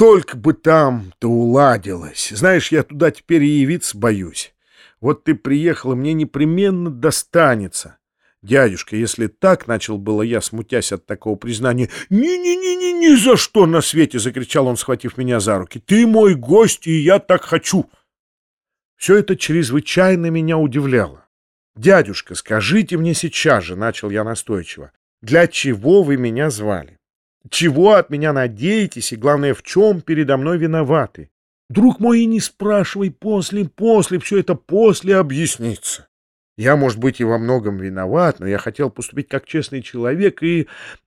только бы там-то уладилось. Знаешь, я туда теперь и явиться боюсь. Вот ты приехала, мне непременно достанется. Дядюшка, если так, — начал было я, смутясь от такого признания. «Не-не-не-не, ни за что на свете!» — закричал он, схватив меня за руки. «Ты мой гость, и я так хочу!» Все это чрезвычайно меня удивляло. «Дядюшка, скажите мне сейчас же, — начал я настойчиво, — для чего вы меня звали? Чего от меня надеетесь и, главное, в чем передо мной виноваты? Друг мой, и не спрашивай после, все это после объяснится. Я, может быть, и во многом виноват, но я хотел поступить как честный человек, и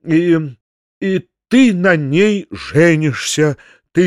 ты на ней женишься,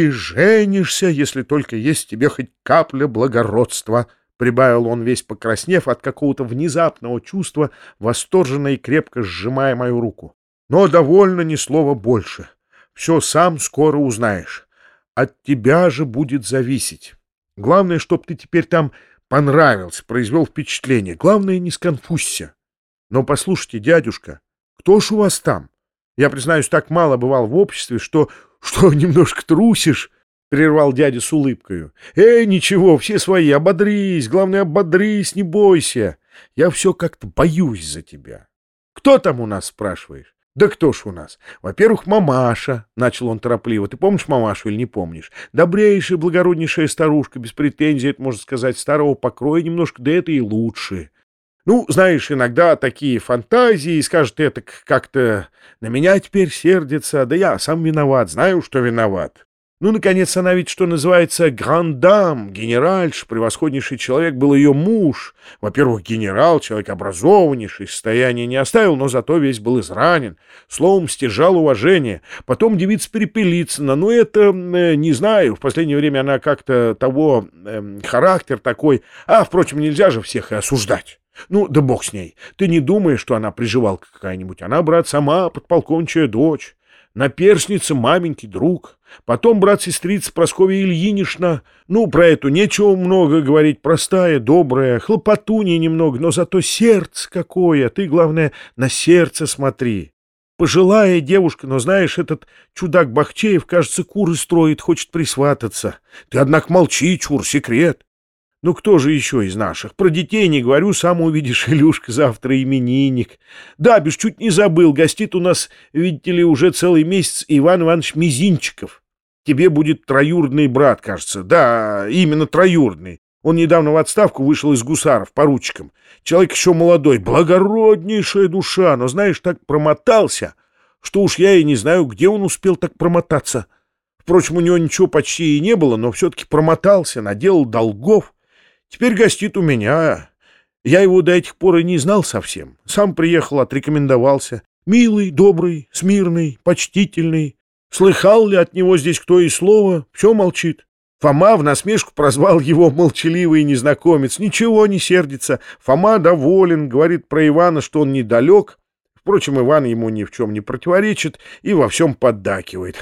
если только есть в тебе хоть капля благородства», — прибавил он, весь покраснев от какого-то внезапного чувства, восторженно и крепко сжимая мою руку. «Но довольно, ни слова больше. Все сам скоро узнаешь. От тебя же будет зависеть. Главное, чтоб ты теперь там понравился, произвел впечатление. Главное, не сконфузься. Но послушайте, дядюшка, кто ж у вас там? Я, признаюсь, так мало бывал в обществе, что немножко трусишь», — прервал дядя с улыбкою. Ничего, все свои, ободрись, главное, ободрись, не бойся. Я все как-то боюсь за тебя. Кто там у нас, спрашиваешь? Да кто ж у нас? Во-первых, мамаша, — начал он торопливо. Ты помнишь мамашу или не помнишь? Добрейшая, благороднейшая старушка, без претензий, это, можно сказать, старого покроя немножко, да это и лучше. Ну, знаешь, иногда такие фантазии, скажет, это как-то на меня теперь сердится, да я сам виноват, знаю, что виноват. Ну, наконец, она ведь, что называется, грандам, генеральша, превосходнейший человек был ее муж. Во-первых, генерал, человек образованнейший, состояние не оставил, но зато весь был изранен. Словом, стяжал уважение. Потом девица Перепелицына, ну, это, не знаю, в последнее время она как-то того, характер такой. Впрочем, нельзя же всех и осуждать. Ну, да бог с ней. Ты не думаешь, что она приживалка какая-нибудь. Она, брат, сама подполковничья дочь. Наперсница, маменький друг. Потом брат-сестрица Прасковья Ильинична. Ну, про эту нечего много говорить. Простая, добрая, хлопотунья немного, но зато сердце какое. Ты, главное, на сердце смотри. Пожилая девушка, но, знаешь, этот чудак Бахчеев, кажется, куры строит, хочет присвататься. Ты, однако, молчи, чур, секрет. Ну, кто же еще из наших? Про детей не говорю, сам увидишь, Илюшка завтра именинник. Да, бишь, чуть не забыл, гостит у нас, видите ли, уже целый месяц Иван Иванович Мизинчиков. Тебе будет троюродный брат, кажется. Да, именно троюродный. Он недавно в отставку вышел из гусаров поручиком. Человек еще молодой, благороднейшая душа, но, знаешь, так промотался, что уж я и не знаю, где он успел так промотаться. Впрочем, у него ничего почти и не было, но все-таки промотался, наделал долгов. Теперь гостит у меня. Я его до этих пор и не знал совсем. Сам приехал, отрекомендовался. Милый, добрый, смирный, почтительный. Слыхал ли от него здесь кто и слово? Все молчит. Фома в насмешку прозвал его молчаливый незнакомец. Ничего не сердится. Фома доволен, говорит про Ивана, что он недалек. Впрочем, Иван ему ни в чем не противоречит и во всем поддакивает.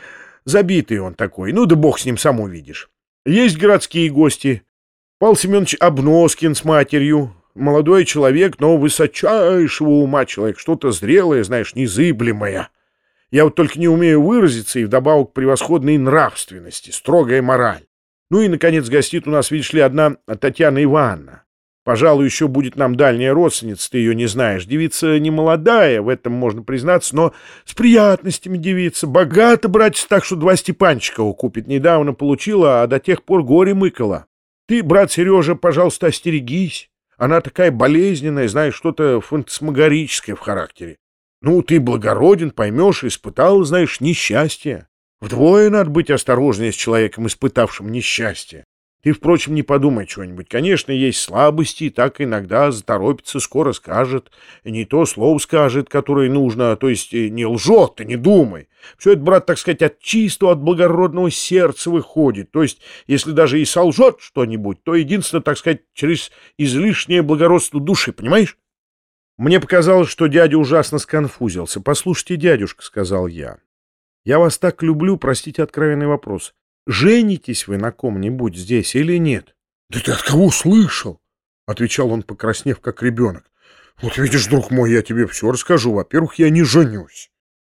Забитый он такой. Ну да бог с ним, сам увидишь. Есть городские гости. Павел Семенович Обноскин с матерью. Молодой человек, но высочайшего ума человек. Что-то зрелое, знаешь, незыблемое. Я вот только не умею выразиться, и вдобавок превосходной нравственности, строгая мораль. Ну и, наконец, гостит у нас, видишь ли, одна Татьяна Ивановна. Пожалуй, еще будет нам дальняя родственница, ты ее не знаешь. Девица не молодая, в этом можно признаться, но с приятностями девица. Богато, братец, так что 2 Степанчикова купит. Недавно получила, а до тех пор горе мыкала. Ты, брат Сережа, пожалуйста, остерегись. Она такая болезненная, знаешь, что-то фантасмагорическое в характере. Ну, ты благороден, поймешь, испытал, знаешь, несчастье. Вдвое надо быть осторожнее с человеком, испытавшим несчастье. Ты, впрочем, не подумай чего-нибудь. Конечно, есть слабости, и так иногда заторопится, скоро скажет. И не то слово скажет, которое нужно, то есть не лжет, ты не думай. Все это, брат, так сказать, от чистого, от благородного сердца выходит. То есть, если даже и солжет что-нибудь, то единственно, так сказать, через излишнее благородство души, понимаешь? Мне показалось, что дядя ужасно сконфузился. «Послушайте, дядюшка, — сказал я, — я вас так люблю, простите откровенный вопрос. Женитесь вы на ком-нибудь здесь или нет?» «Да ты от кого слышал?» — отвечал он, покраснев, как ребенок. «Вот видишь, друг мой, я тебе все расскажу. Во-первых, я не женюсь.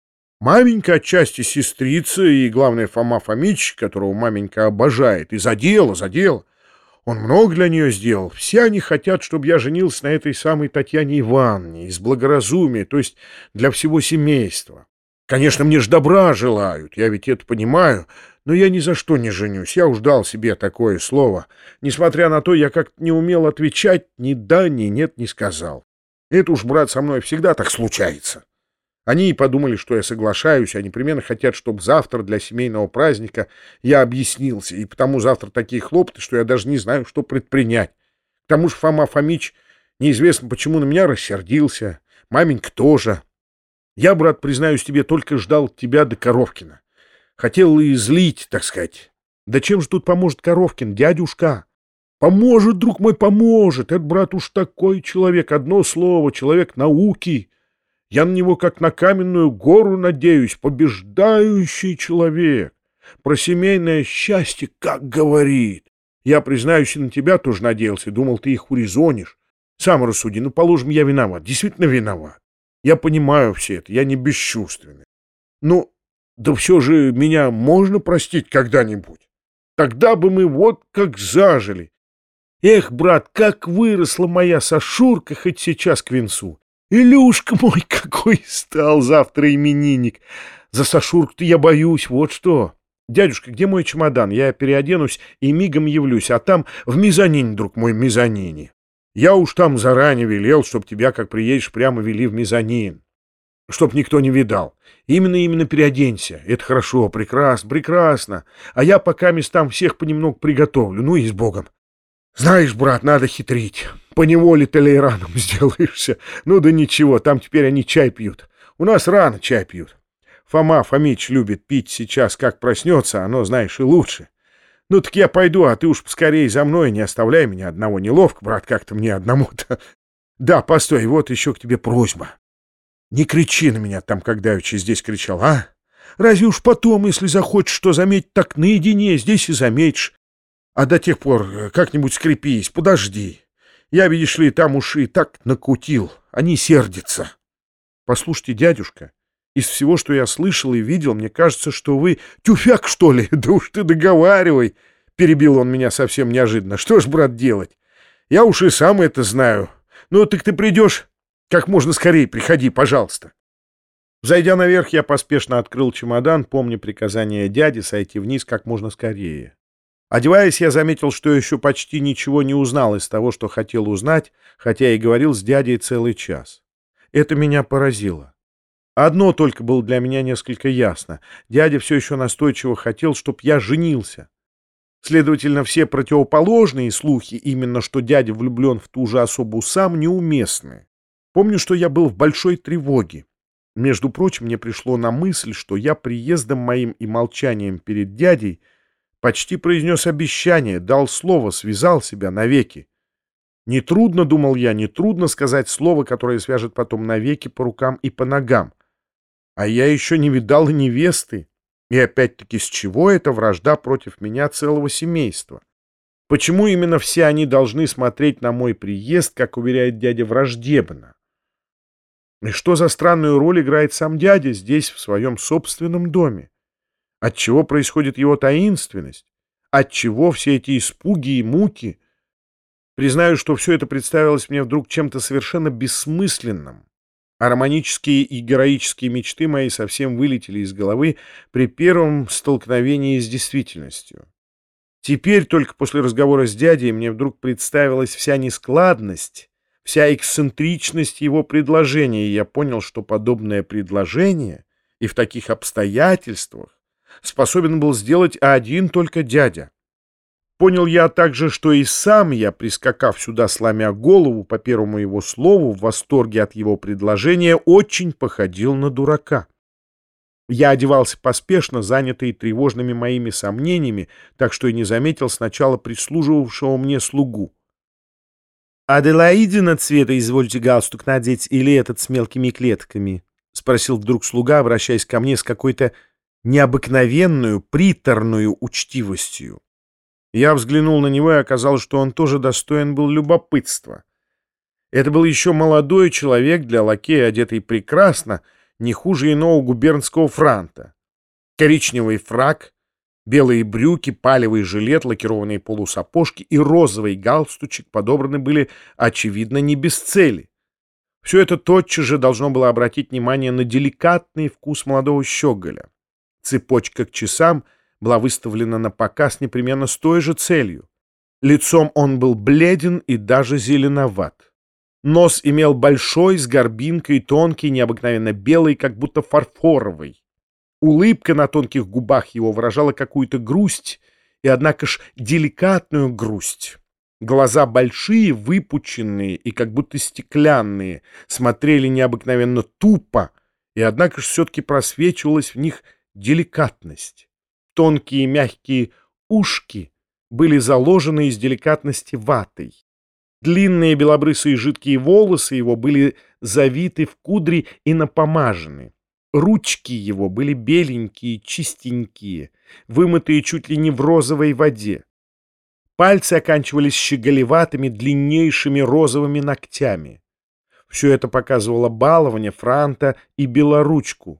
Маменька отчасти сестрица, и, главное, Фома Фомич, которого маменька обожает, и за дело, за дело. Он много для нее сделал. Все они хотят, чтобы я женился на этой самой Татьяне Ивановне, из благоразумия, то есть для всего семейства. Конечно, мне ж добра желают, я ведь это понимаю, но я ни за что не женюсь, я уж дал себе такое слово. Несмотря на то, я как-то не умел отвечать, ни да, ни нет не сказал. Это уж, брат, со мной всегда так случается. Они и подумали, что я соглашаюсь, а непременно хотят, чтобы завтра для семейного праздника я объяснился, и потому завтра такие хлопоты, что я даже не знаю, что предпринять. К тому же Фома Фомич неизвестно почему на меня рассердился, маменька тоже. Я, брат, признаюсь тебе, только ждал тебя до Коровкина. Хотел и злить, так сказать. Да чем же тут поможет Коровкин, дядюшка? Поможет, друг мой, поможет. Это, брат, уж такой человек, одно слово, человек науки. Я на него как на каменную гору надеюсь, побеждающий человек. Про семейное счастье как говорит. Я, признаюсь, и на тебя тоже надеялся, думал, ты их урезонишь. Сам рассуди, ну, положим, я виноват, действительно виноват. Я понимаю все это, я не бесчувственный. Ну, да все же меня можно простить когда-нибудь. Тогда бы мы вот как зажили. Эх, брат, как выросла моя Сашурка хоть сейчас к венцу. Илюшка мой какой стал завтра именинник. За Сашурку-то я боюсь, вот что. Дядюшка, где мой чемодан? Я переоденусь и мигом явлюсь, а там в мезонине, друг мой, мезонине. Я уж там заранее велел, чтоб тебя, как приедешь, прямо вели в мезонин. Чтоб никто не видал. Именно переоденься. Это хорошо, прекрасно, прекрасно. А я пока местам всех понемногу приготовлю. Ну и с Богом. Знаешь, брат, надо хитрить. Поневоле толераном сделаешься. Ну да ничего, там теперь они чай пьют. У нас рано чай пьют. Фома Фомич любит пить сейчас, как проснется, оно, знаешь, и лучше. Ну так я пойду, а ты уж поскорей за мной, не оставляй меня одного. Неловко, брат, как-то мне одному-то. Да, постой, вот еще к тебе просьба. Не кричи на меня там, когда я здесь кричал, а? Разве уж потом, если захочешь что заметить, так наедине здесь и заметишь. А до тех пор как-нибудь скрепись, подожди. Я, видишь ли, там уж и так накутил, они сердятся. Послушайте, дядюшка, из всего, что я слышал и видел, мне кажется, что вы тюфяк, что ли? Да уж ты договаривай, перебил он меня совсем неожиданно. Что ж, брат, делать? Я уж и сам это знаю. Ну, так ты придешь? Как можно скорее приходи, пожалуйста. Зайдя наверх, я поспешно открыл чемодан, помня приказание дяди сойти вниз как можно скорее. Одеваясь, я заметил, что еще почти ничего не узнал из того, что хотел узнать, хотя и говорил с дядей целый час. Это меня поразило. Одно только было для меня несколько ясно. Дядя все еще настойчиво хотел, чтоб я женился. Следовательно, все противоположные слухи, именно что дядя влюблен в ту же особу сам, неуместны. Помню, что я был в большой тревоге. Между прочим, мне пришло на мысль, что я приездом моим и молчанием перед дядей почти произнес обещание, дал слово, связал себя навеки. Нетрудно, думал я, нетрудно сказать слово, которое свяжет потом навеки по рукам и по ногам. А я еще не видал и невесты. И опять-таки, с чего эта вражда против меня целого семейства? Почему именно все они должны смотреть на мой приезд, как уверяет дядя, враждебно? И что за странную роль играет сам дядя здесь, в своем собственном доме? Отчего происходит его таинственность? Отчего все эти испуги и муки? Признаю, что все это представилось мне вдруг чем-то совершенно бессмысленным, а романические и героические мечты мои совсем вылетели из головы при первом столкновении с действительностью. Теперь, только после разговора с дядей, мне вдруг представилась вся нескладность, вся эксцентричность его предложения, и я понял, что подобное предложение и в таких обстоятельствах способен был сделать один только дядя. Понял я также, что и сам я, прискакав сюда, сломя голову по первому его слову, в восторге от его предложения, очень походил на дурака. Я одевался поспешно, занятый тревожными моими сомнениями, так что и не заметил сначала прислуживавшего мне слугу. «Аделаидина цвета извольте галстук надеть или этот с мелкими клетками?» — спросил вдруг слуга, обращаясь ко мне с какой-то необыкновенную, приторную учтивостью. Я взглянул на него, и оказалось, что он тоже достоин был любопытства. Это был еще молодой человек, для лакея одетый прекрасно, не хуже иного губернского франта. Коричневый фрак, белые брюки, палевый жилет, лакированные полусапожки и розовый галстучек подобраны были, очевидно, не без цели. Все это тотчас же должно было обратить внимание на деликатный вкус молодого щеголя. Цепочка к часам была выставлена на показ непременно с той же целью. Лицом он был бледен и даже зеленоват. Нос имел большой, с горбинкой, тонкий, необыкновенно белый, как будто фарфоровый. Улыбка на тонких губах его выражала какую-то грусть, и, однако ж, деликатную грусть. Глаза большие, выпученные и как будто стеклянные, смотрели необыкновенно тупо, и, однако ж, все-таки просвечивалась в них деликатность. Тонкие мягкие ушки были заложены из деликатности ватой. Длинные белобрысые жидкие волосы его были завиты в кудри и напомажены. Ручки его были беленькие, чистенькие, вымытые чуть ли не в розовой воде. Пальцы оканчивались щеголеватыми, длиннейшими розовыми ногтями. Все это показывало балование, франта и белоручку.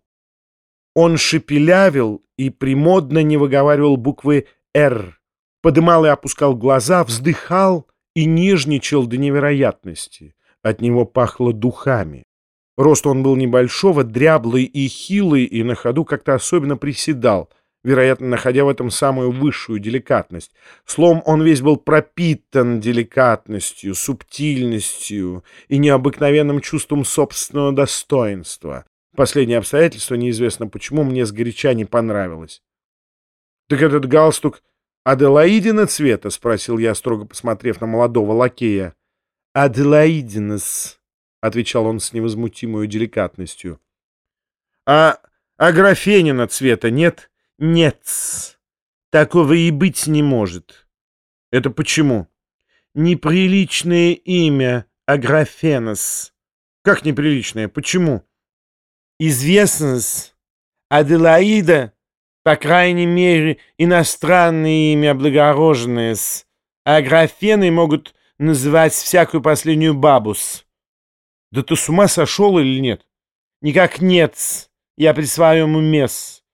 Он шепелявил и премодно не выговаривал буквы «Р», подымал и опускал глаза, вздыхал и нежничал до невероятности. От него пахло духами. Рост он был небольшого, дряблый и хилый, и на ходу как-то особенно приседал, вероятно, находя в этом самую высшую деликатность. Словом, он весь был пропитан деликатностью, субтильностью и необыкновенным чувством собственного достоинства. Последнее обстоятельство, неизвестно почему, мне сгоряча не понравилось. — Так этот галстук Аделаидина цвета? — спросил я, строго посмотрев на молодого лакея. — Аделаидинес, — отвечал он с невозмутимой деликатностью. — А Аграфенина цвета нет? — Нет, такого и быть не может. — Это почему? — Неприличное имя Аграфенес. — Как неприличное? Почему? — Известно-с, Аделаида, по крайней мере, иностранное имя облагороженное-с, а Аграфеной могут называть всякую последнюю бабу-с. — Да ты с ума сошел или нет? — Никак нет-с, я при своем уме-с.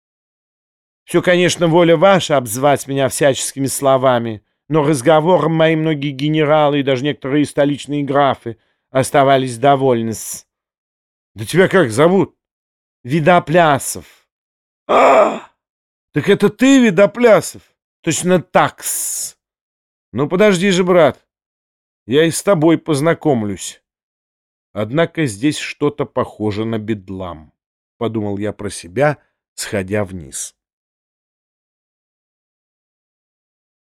Все, конечно, воля ваша обзывать меня всяческими словами, но разговором мои многие генералы и даже некоторые столичные графы оставались довольны-с. — Да тебя как зовут? — Видоплясов. — А, так это ты, Видоплясов? — Точно так-с. — Ну, подожди же, брат, я и с тобой познакомлюсь. Однако здесь что-то похоже на бедлам, — подумал я про себя, сходя вниз.